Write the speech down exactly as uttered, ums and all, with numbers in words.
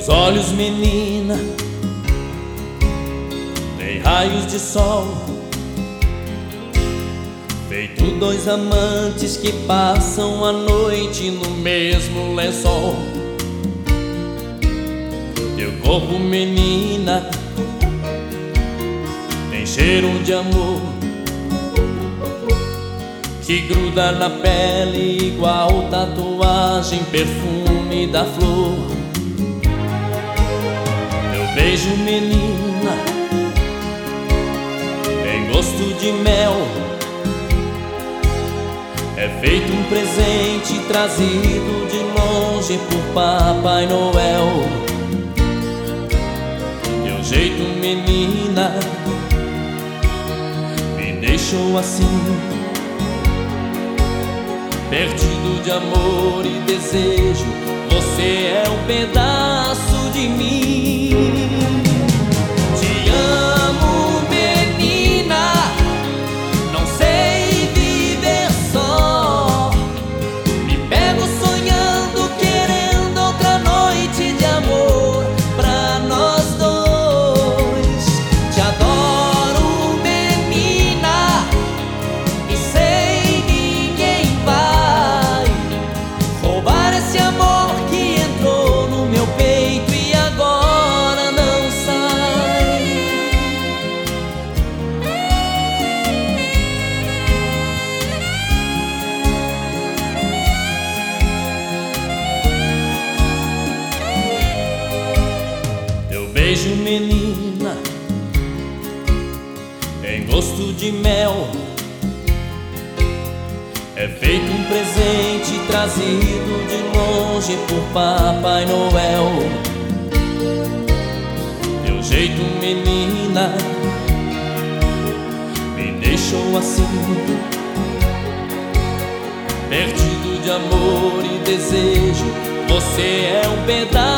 Teus olhos, menina, têm raios de sol, feito dois amantes que passam a noite no mesmo lençol. Teu corpo, menina, tem cheiro de amor, que gruda na pele igual tatuagem, perfume da flor. Teu beijo, menina, tem gosto de mel, é feito um presente trazido de longe por Papai Noel. Teu jeito, menina, me deixou assim, perdido de amor e desejo. Você é um pedaço de mim. Te amo, menina, não sei viver só. Me pego sonhando, querendo outra noite de amor pra nós dois. Te adoro, menina, e sei ninguém vai roubar esse amor que entrou no meu peito e agora não sai. Teu beijo, menina, tem gosto de mel, é feito um presente trazido de longe por Papai Noel. Teu jeito, menina, me deixou assim, perdido de amor e desejo. Você é um pedaço